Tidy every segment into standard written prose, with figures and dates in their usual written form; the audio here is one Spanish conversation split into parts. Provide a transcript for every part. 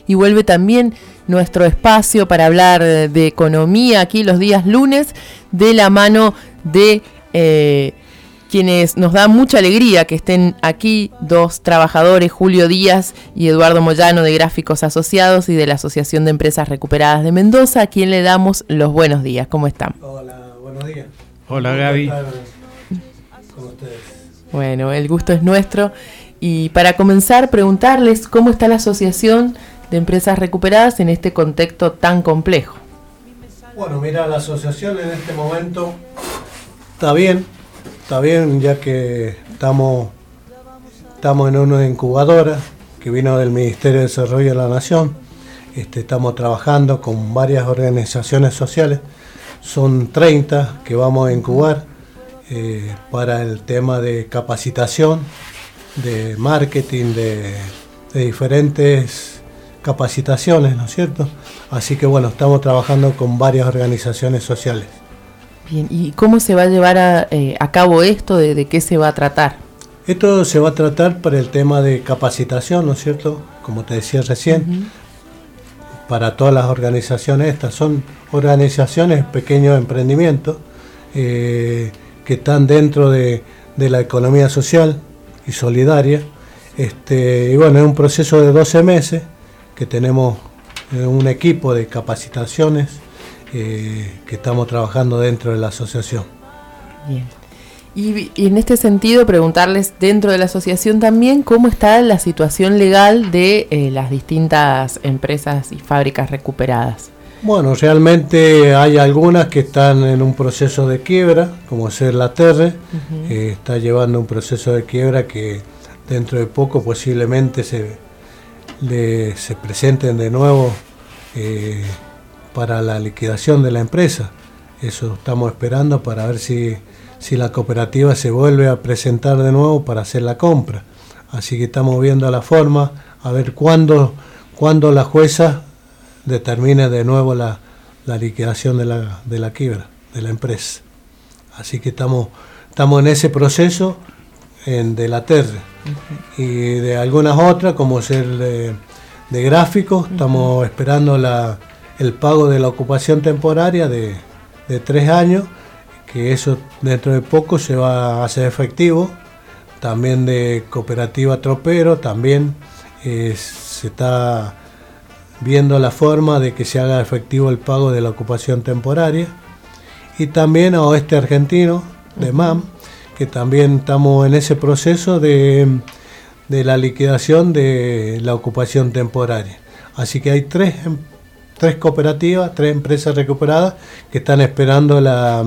y vuelve también nuestro espacio para hablar de economía aquí los días lunes, de la mano de quienes nos da mucha alegría que estén aquí, dos trabajadores, Julio Díaz y Eduardo Moyano, de Gráficos Asociados y de la Asociación de Empresas Recuperadas de Mendoza, a quien le damos los buenos días. ¿Cómo están? Hola, buenos días. Hola, Gaby. ¿Cómo ustedes? Bueno, el gusto es nuestro. Y para comenzar, preguntarles cómo está la Asociación de Empresas Recuperadas en este contexto tan complejo. Bueno, mira, la asociación en este momento está bien, ya que estamos en una incubadora que vino del Ministerio de Desarrollo de la Nación. Estamos trabajando con varias organizaciones sociales, son 30 que vamos a incubar para el tema de capacitación, de marketing, de diferentes capacitaciones, ¿no es cierto? Así que bueno, estamos trabajando con varias organizaciones sociales. Bien, ¿y cómo se va a llevar a cabo esto? ¿De qué se va a tratar? Esto se va a tratar para el tema de capacitación, ¿no es cierto? Como te decía recién, para todas las organizaciones estas. Son organizaciones, pequeños emprendimientos, que están dentro de la economía social y solidaria. Y bueno, es un proceso de 12 meses que tenemos un equipo de capacitaciones que estamos trabajando dentro de la asociación. Bien. Y en este sentido, preguntarles dentro de la asociación también cómo está la situación legal de las distintas empresas y fábricas recuperadas. Bueno, realmente hay algunas que están en un proceso de quiebra, como ser la Terre, está llevando un proceso de quiebra que dentro de poco posiblemente se presenten de nuevo para la liquidación de la empresa. Eso estamos esperando para ver si la cooperativa se vuelve a presentar de nuevo para hacer la compra. Así que estamos viendo la forma, a ver cuándo la jueza determine de nuevo la liquidación de la quiebra de la empresa. Así que estamos en ese proceso de la Terre. Y de algunas otras, como ser de Gráficos, estamos esperando el pago de la ocupación temporaria de 3 años, que eso dentro de poco se va a hacer efectivo. También de Cooperativa Tropero, también se está viendo la forma de que se haga efectivo el pago de la ocupación temporaria. Y también a Oeste Argentino, de MAM, que también estamos en ese proceso de la liquidación de la ocupación temporaria. Así que hay tres cooperativas, 3 empresas recuperadas que están esperando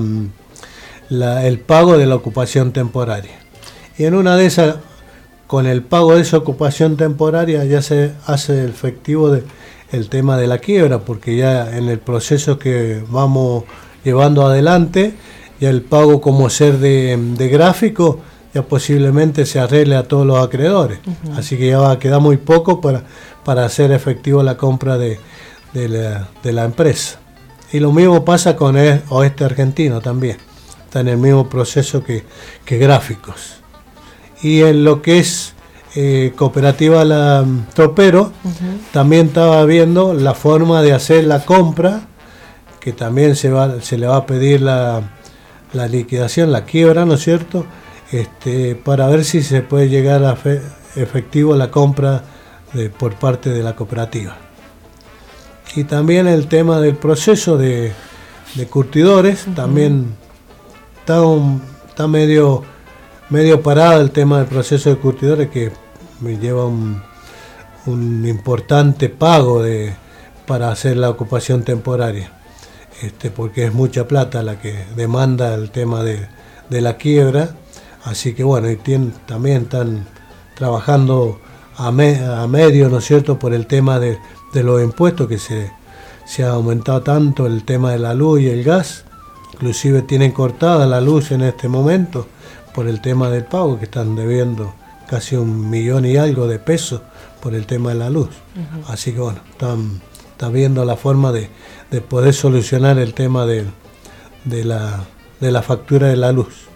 el pago de la ocupación temporaria. Y en una de esas, con el pago de esa ocupación temporaria, ya se hace efectivo el tema de la quiebra, porque ya en el proceso que vamos llevando adelante, ya el pago como ser de Gráfico, ya posiblemente se arregle a todos los acreedores. Así que ya va a quedar muy poco para hacer efectivo la compra de la empresa. Y lo mismo pasa con Oeste Argentino también. Está en el mismo proceso que Gráficos. Y en lo que es Cooperativa La Tropero, también estaba viendo la forma de hacer la compra, que también se le va a pedir la liquidación, la quiebra, ¿no es cierto? Para ver si se puede llegar a efectivo la compra por parte de la cooperativa. Y también el tema del proceso de curtidores, también está medio parado el tema del proceso de curtidores, que me lleva un importante pago para hacer la ocupación temporaria, porque es mucha plata la que demanda el tema de la quiebra. Así que bueno, y también están trabajando a medio, ¿no es cierto?, por el tema de los impuestos, que se ha aumentado tanto el tema de la luz y el gas. Inclusive tienen cortada la luz en este momento por el tema del pago, que están debiendo casi 1 millón y algo de pesos por el tema de la luz. Así que bueno, están viendo la forma de poder solucionar el tema de la factura de la luz.